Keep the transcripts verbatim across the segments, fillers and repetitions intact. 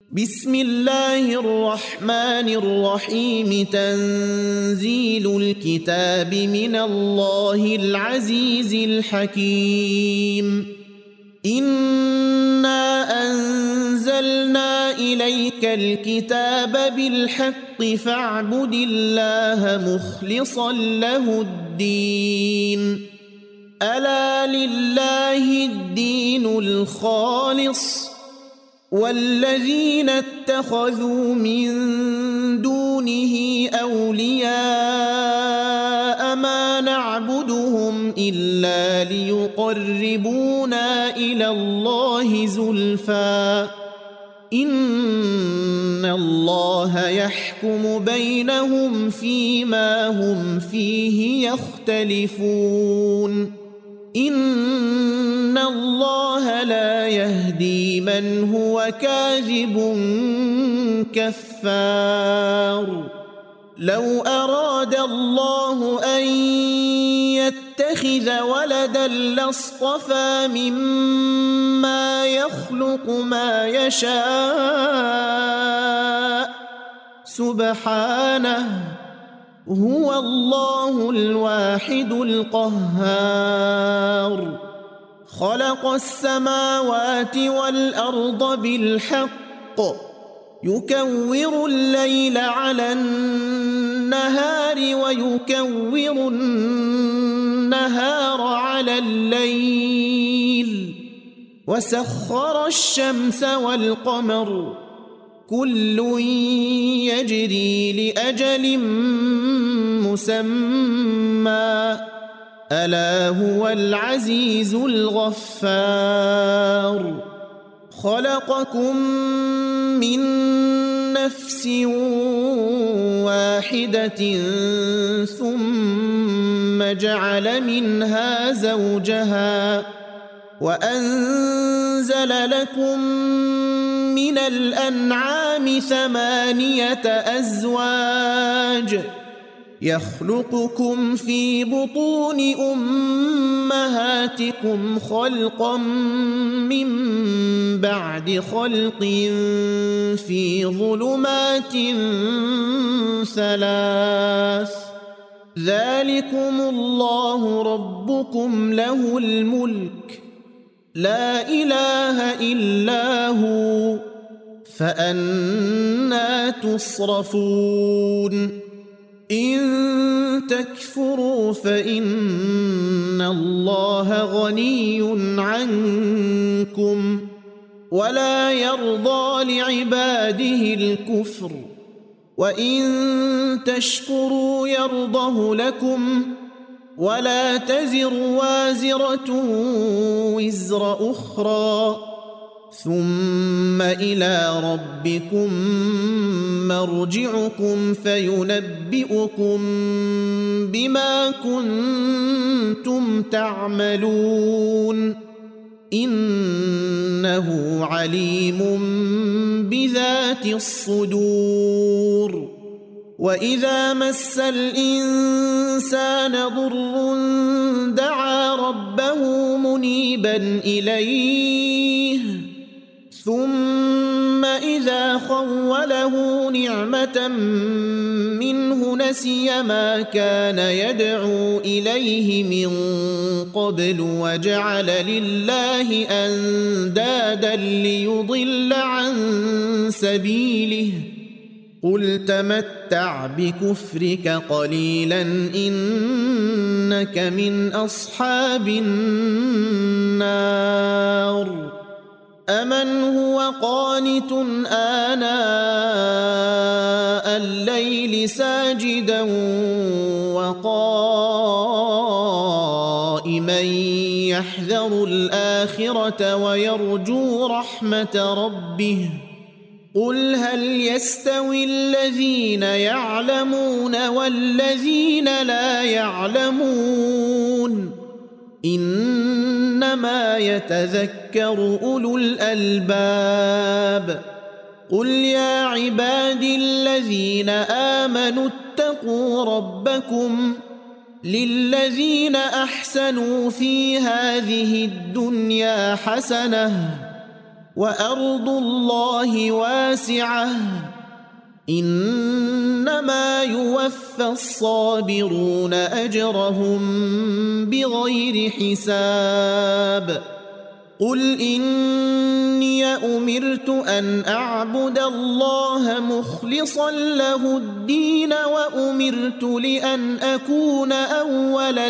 بسم الله الرحمن الرحيم. تنزيل الكتاب من الله العزيز الحكيم. إنا أنزلنا إليك الكتاب بالحق فاعبد الله مخلصا له الدين. ألا لله الدين الخالص والذين اتخذوا من دونه أولياء ما نعبدهم إلا ليقربونا إلى الله زلفى إن الله يحكم بينهم فيما هم فيه يختلفون. إن الله لا يهدي من هو كاذب كفار. لو أراد الله أن يتخذ ولدا لاصطفى مما يخلق ما يشاء سبحانه هو الله الواحد القهار. خلق السماوات والأرض بالحق يكور الليل على النهار ويكور النهار على الليل وسخر الشمس والقمر كل يجري لأجل مسمى ألا هو العزيز الغفار. خلقكم من نفس واحدة ثم جعل منها زوجها وأنزل لكم من الأنعام ثمانية أزواج يخلقكم في بطون أمهاتكم خلقا من بعد خلق في ظلمات ثلاث ذلكم الله ربكم له الملك لا إله إلا هو فأنى تصرفون. إن تكفروا فإن الله غني عنكم ولا يرضى لعباده الكفر وإن تشكروا يرضه لكم ولا تزر وازرة وزر أخرى ثم إلى ربكم مرجعكم فينبئكم بما كنتم تعملون إنه عليم بذات الصدور. وإذا مس الإنسان ضر دعا ربه منيبا إليه ثم إذا خوله نعمة منه نسي ما كان يدعو إليه من قبل وجعل لله أندادا ليضل عن سبيله قل تمتع بكفرك قليلا إنك من أصحاب النار. أمن هو قانت آناء الليل ساجدا وقائما يحذر الآخرة ويرجو رحمة ربه قل هل يستوي الذين يعلمون والذين لا يعلمون إنما يتذكر أولو الألباب. قل يا عبادي الذين آمنوا اتقوا ربكم للذين أحسنوا في هذه الدنيا حسنة وأرض الله واسعة إنما يوفى الصابرون أجرهم بغير حساب قل إني أمرت أن أعبد الله مخلصا له الدين وأمرت لأن أكون أول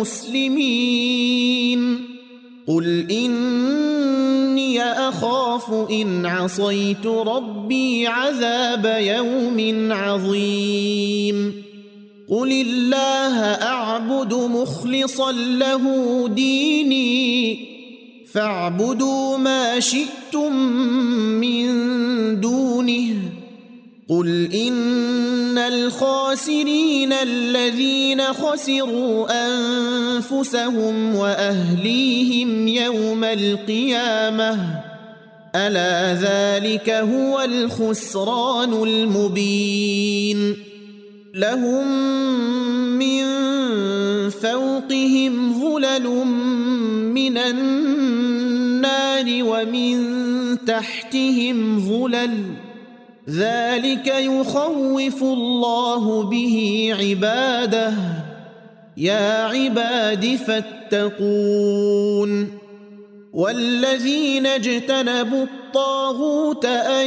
المسلمين قل إني أخاف إن عصيت ربي عذاب يوم عظيم قل الله أعبد مخلصا له ديني فاعبدوا ما شئتم من دونه قل إن الخاسرين الذين خسروا أنفسهم وأهليهم يوم القيامة ألا ذلك هو الخسران المبين لهم من فوقهم ظلل من النار ومن تحتهم ظلل ذلك يخوف الله به عباده يا عباد فاتقون والذين اجتنبوا الطاغوت أن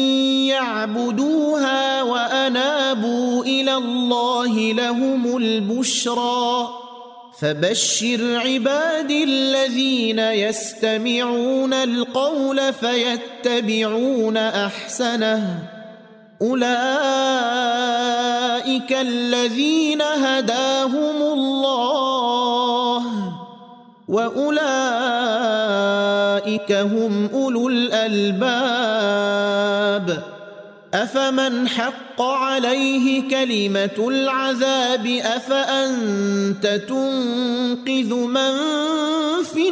يعبدوها وأنابوا إلى الله لهم البشرى فبشر عبادي الذين يستمعون القول فيتبعون أحسنه أولئك الذين هداهم الله وأولئك هم أولو الألباب أفمن حق عليه كلمة العذاب أفأنت تنقذ من في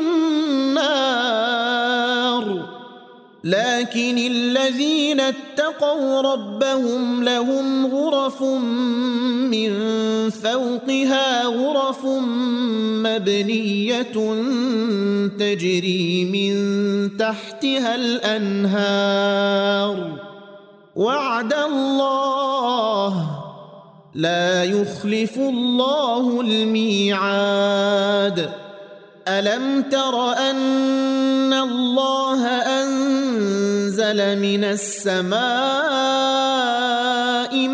النار لكن الذين اتقوا ربهم لهم غرف من فوقها غرف مبنية تجري من تحتها الأنهار وعد الله لا يخلف الله الميعاد ألم تر أن الله أنزل من السماء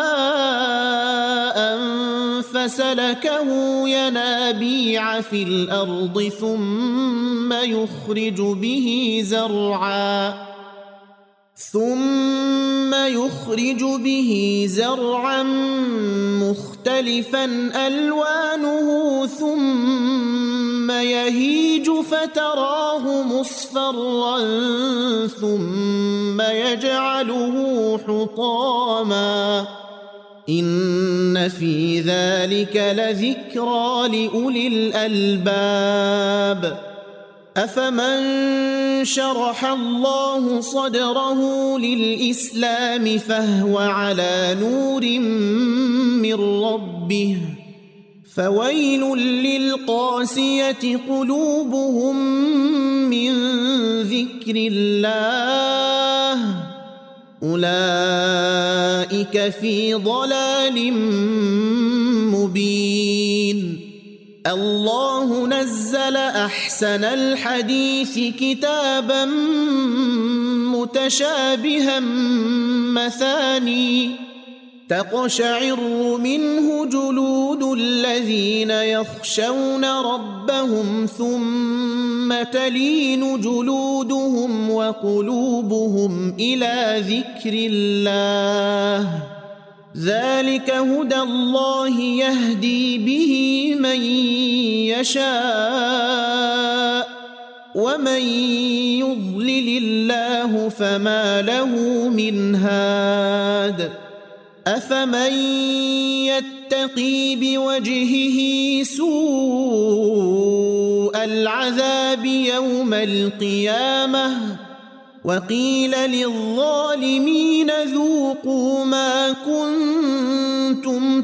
ماء فسلكه ينابيع في الأرض ثم يخرج به زرعا ثم يخرج به زرعا مختلفا ألوانه ثم يهيج فتراه مصفرا ثم يجعله حطاما إن في ذلك لذكرى لأولي الألباب أفمن شرح الله صدره للإسلام فهو على نور من ربه فويل للقاسية قلوبهم من ذكر الله أولئك في ضلال مبين الله نزل أحسن الحديث كتابا متشابها مثاني تقشعر منه جلود الذين يخشون ربهم ثم تلين جلودهم وقلوبهم إلى ذكر الله ذلك هدى الله يهدي به من يشاء ومن يضلل الله فما له من هاد أفمن يتقي بوجهه سوء العذاب يوم القيامة وقيل للظالمين ذوقوا ما كنتم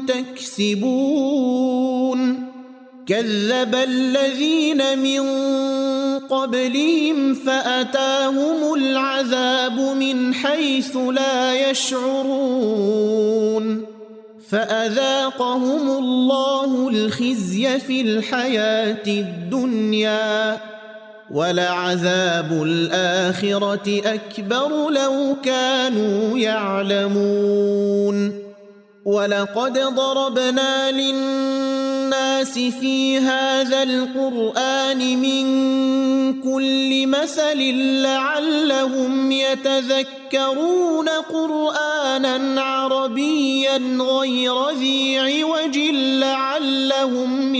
تكسبون كذب الذين من قبلهم فأتاهم العذاب من حيث لا يشعرون فأذاقهم الله الخزي في الحياة الدنيا ولعذاب الآخرة أكبر لو كانوا يعلمون ولقد ضربنا للناس في هذا القرآن من كل مثل لعلهم يتذكرون قرآنا عربيا غير ذي عوج لعلهم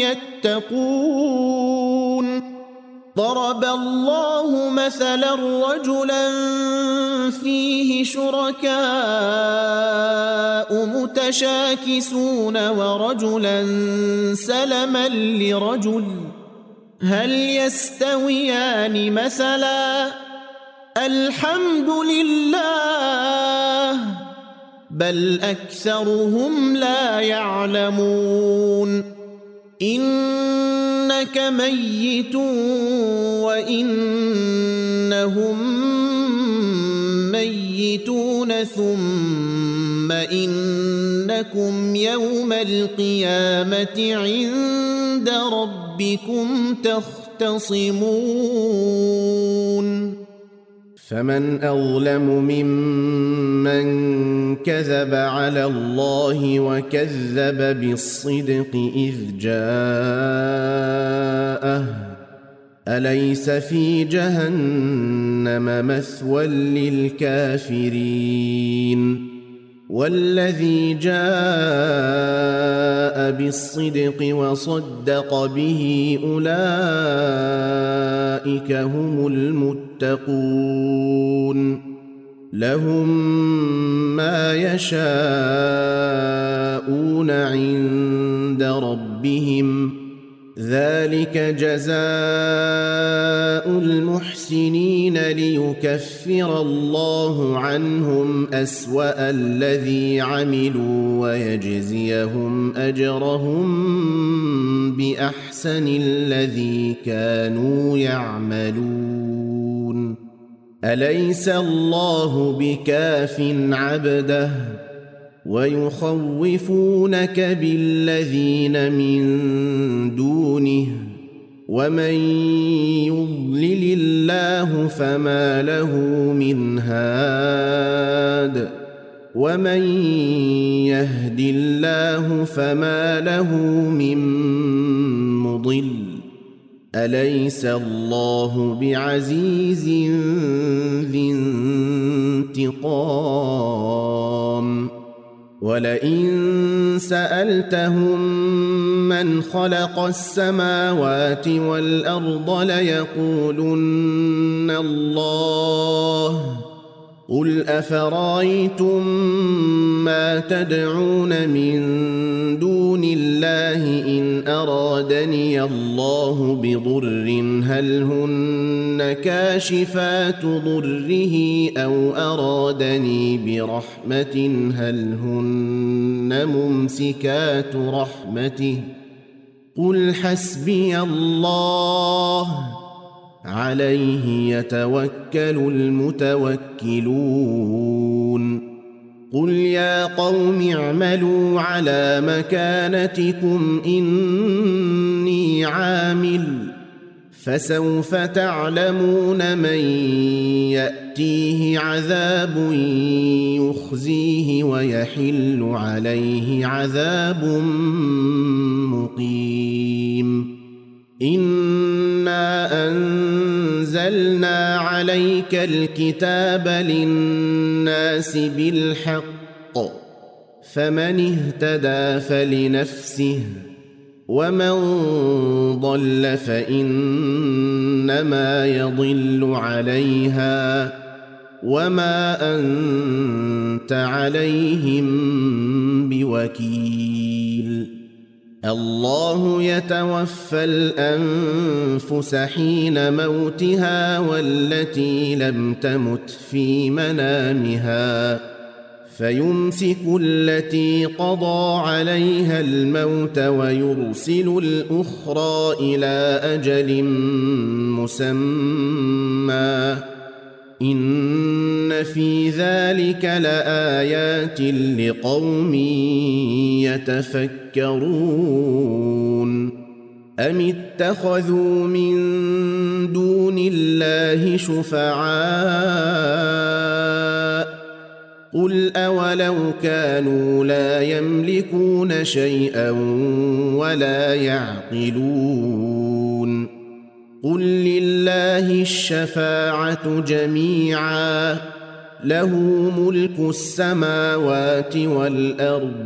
يتقون ضرب الله مثلا رجلا فيه شركاء متشاكسون ورجلا سلما لرجل هل يستويان مثلا الحمد لله بل أكثرهم لا يعلمون إنك ميت وإنهم ميتون ثم إنكم يوم القيامة عند ربكم تختصمون فمن أظلم ممن كذب على الله وكذب بالصدق إذ جاءه أليس في جهنم مثوى للكافرين والذي جاء بالصدق وصدق به أولئك هم المتقون لهم ما يشاءون عند ربهم ذلك جزاء المحسنين ليكفر الله عنهم أسوأ الذي عملوا ويجزيهم أجرهم بأحسن الذي كانوا يعملون أليس الله بكاف عبده ويخوفونك بالذين من دونه ومن يضلل الله فما له من هاد ومن يهد الله فما له من مضل أليس الله بعزيز ذي انتقام ولئن سألتهم من خلق السماوات والأرض ليقولن الله قل أفرأيتم ما تدعون من دون الله إن أرادني الله بضر هل هن كاشفات ضره أو أرادني برحمة هل هن ممسكات رحمته قل حسبي الله عليه يتوكل المتوكلون قل يا قوم اعملوا على مكانتكم إني عامل فسوف تعلمون من يأتيه عذاب يخزيه ويحل عليه عذاب مقيم إنا أنزلنا عليك الكتاب للناس بالحق فمن اهتدى فلنفسه ومن ضل فإنما يضل عليها وما أنت عليهم بوكيل الله يتوفى الأنفس حين موتها والتي لم تمت في منامها فيمسك التي قضى عليها الموت ويرسل الأخرى إلى أجل مسمى إن في ذلك لآيات لقوم يتفكرون أم اتخذوا من دون الله شفعاء قل أولو كانوا لا يملكون شيئا ولا يعقلون قل لله الشفاعة جميعا له ملك السماوات والأرض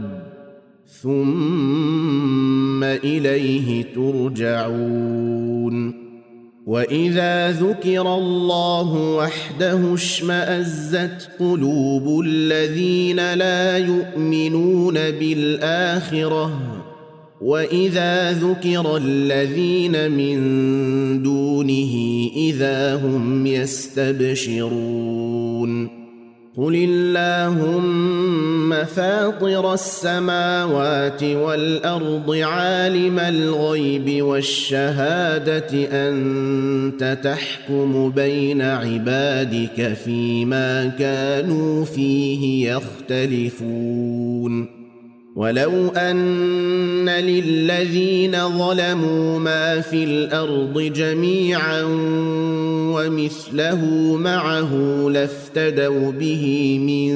ثم إليه ترجعون وإذا ذكر الله وحده اشمأزت قلوب الذين لا يؤمنون بالآخرة وإذا ذكر الذين من دونه إذا هم يستبشرون قل اللهم فاطر السماوات والأرض عالم الغيب والشهادة أنت تحكم بين عبادك فيما كانوا فيه يختلفون ولو أن للذين ظلموا ما في الأرض جميعا ومثله معه لافتدوا به من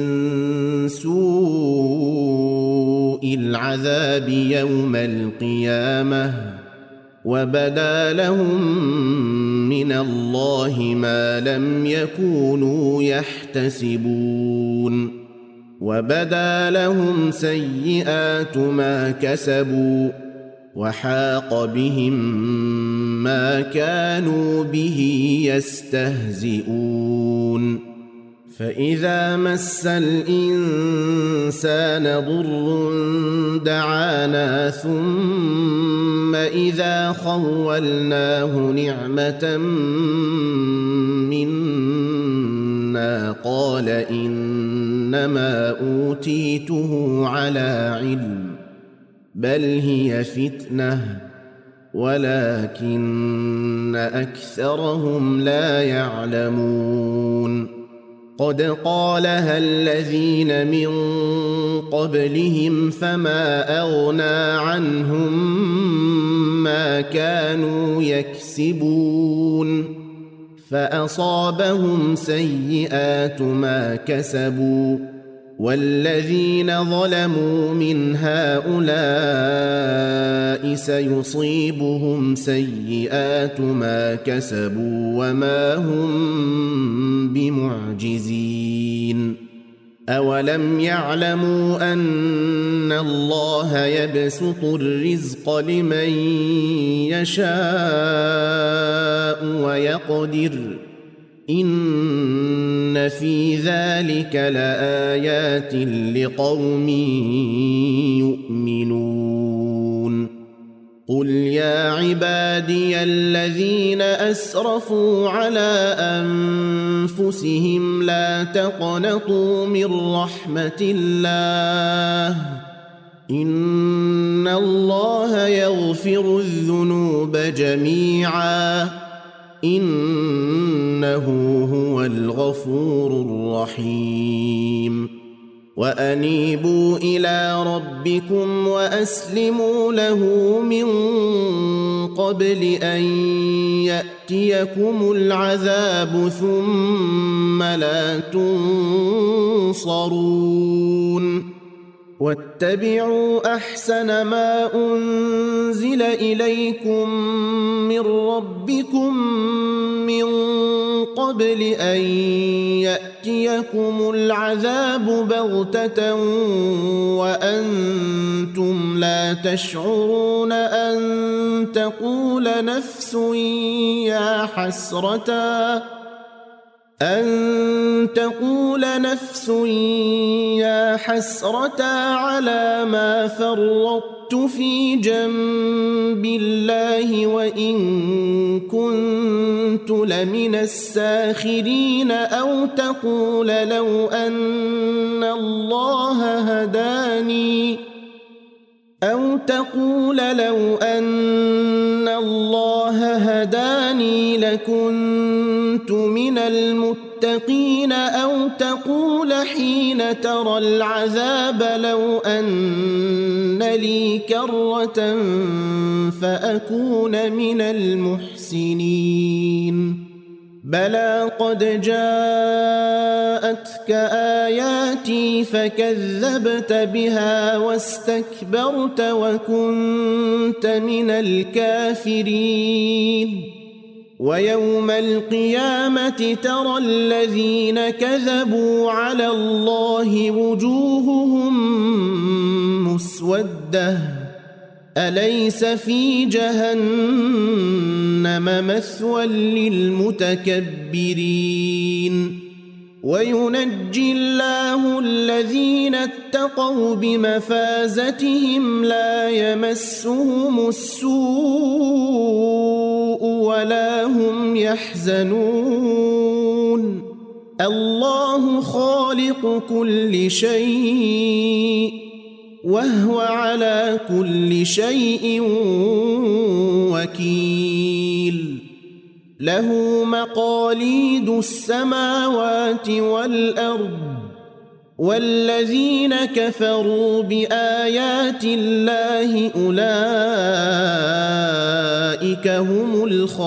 سوء العذاب يوم القيامة وبدا لهم من الله ما لم يكونوا يحتسبون وبدا لهم سيئات ما كسبوا وحاق بهم ما كانوا به يستهزئون فإذا مس الإنسان ضر دعانا ثم إذا خولناه نعمة منا قال إنما أوتيته على علم بل هي فتنة ولكن أكثرهم لا يعلمون قد قالها الذين من قبلهم فما أغنى عنهم ما كانوا يكسبون فأصابهم سيئات ما كسبوا والذين ظلموا من هؤلاء سيصيبهم سيئات ما كسبوا وما هم بمعجزين أولم يعلموا أن الله يبسط الرزق لمن يشاء ويقدر إن في ذلك لآيات لقوم يؤمنون قل يا عبادي الذين أسرفوا على أنفسهم لا تقنطوا من رحمة الله إن الله يغفر الذنوب جميعا إنه هو الغفور الرحيم وأنيبوا إلى ربكم وأسلموا له من قبل أن يأتيكم العذاب ثم لا تنصرون واتبعوا أحسن ما أنزل إليكم من ربكم من قبل أن يأتيكم العذاب بغتة وأنتم لا تشعرون أن تقول نفس يا حسرتا أن تقول نفس يا حسرتا على ما فرطت في جنب الله وإن كنت لمن الساخرين أو تقول لو أن الله تقول لو أن الله هداني لكنت من المتقين أو تقول حين ترى العذاب لو أن لي كرة فأكون من المحسنين بلى قد جاءتك آياتي فكذبت بها واستكبرت وكنت من الكافرين ويوم القيامة ترى الذين كذبوا على الله وجوههم مسودة أليس في جهنم مثوى للمتكبرين وينجي الله الذين اتقوا بمفازتهم لا يمسهم السوء ولا هم يحزنون الله خالق كل شيء وهو على كل شيء وكيل له مقاليد السماوات والأرض والذين كفروا بآيات الله أولئك هم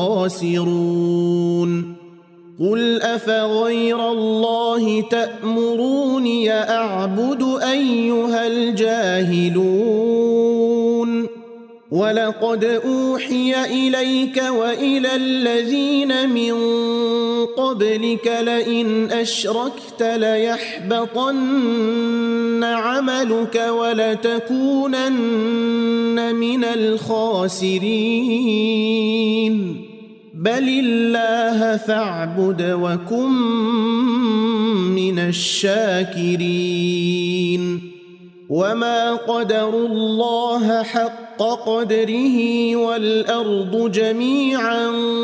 الخاسرون قل أفغير الله تأمروني أعبد أيها الجاهلون ولقد أوحي إليك وإلى الذين من قبلك لئن أشركت ليحبطن عملك ولتكونن من الخاسرين بل الله فاعبد وكن من الشاكرين وما قدروا الله حق قدره والأرض جميعا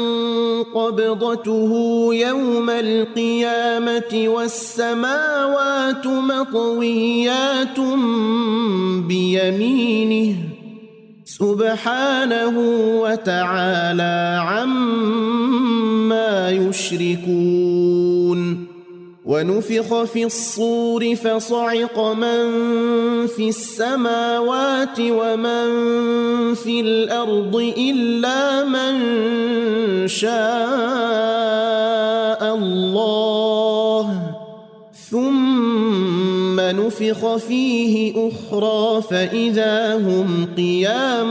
قبضته يوم القيامة والسماوات مطويات بيمينه سبحانه وتعالى عما يشركون ونفخ في الصور فصعق من في السماوات ومن في الأرض إلا من شاء الله ثم نفخ فيه أخرى فإذا هم قيام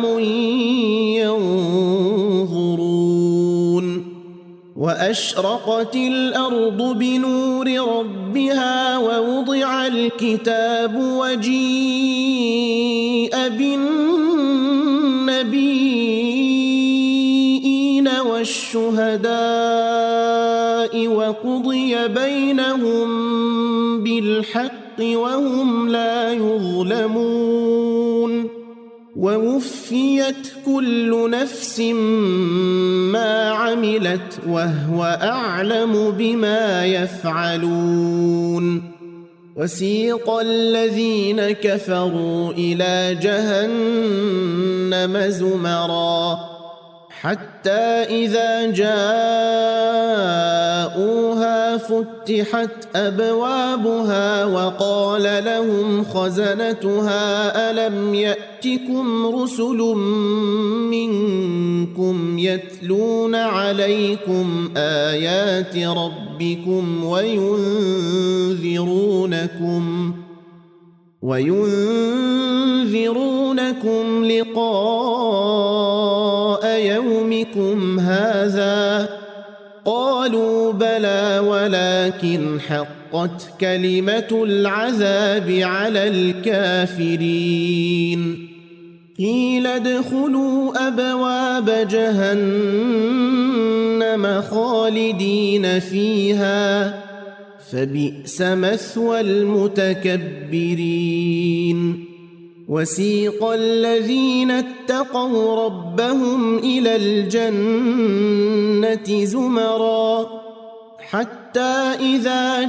ينظرون وأشرقت الأرض بنور ربها ووضع الكتاب وجيء بالنبيين والشهداء وقضي بينهم بالحق وهم لا يظلمون ووفيت كل نفس ما عملت وهو أعلم بما يفعلون وسيق الذين كفروا إلى جهنم زمرا حتى إذا جاءوها فتحت أبوابها وقال لهم خزنتها ألم يأتكم رسل منكم يتلون عليكم آيات ربكم وينذرونكم وينذرونكم لقاء يومكم هذا قالوا بلى ولكن حقت كلمة العذاب على الكافرين قيل ادخلوا أبواب جهنم خالدين فيها فبئس مثوى المتكبرين وسيق الذين اتقوا ربهم إلى الجنة زمرا حتى إذا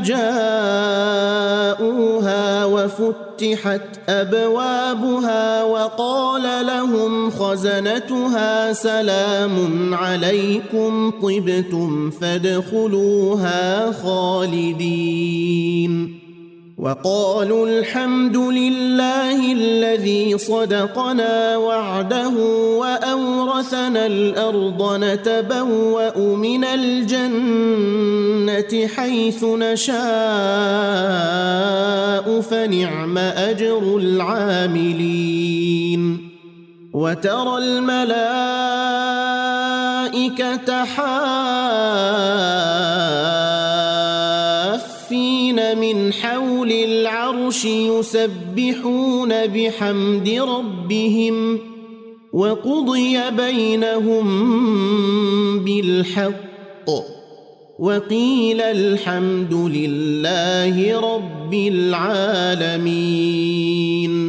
جاءوها وفتحت أبوابها وقال لهم خزنتها سلام عليكم طبتم فادخلوها خالدين وقالوا الحمد لله الذي صدقنا وعده وأورثنا الأرض نتبوأ من الجنة حيث نشاء فنعم أجر العاملين وترى الملائكة حافين من حول العرش يسبحون بحمد ربهم وقضي بينهم بالحق وقيل الحمد لله رب العالمين.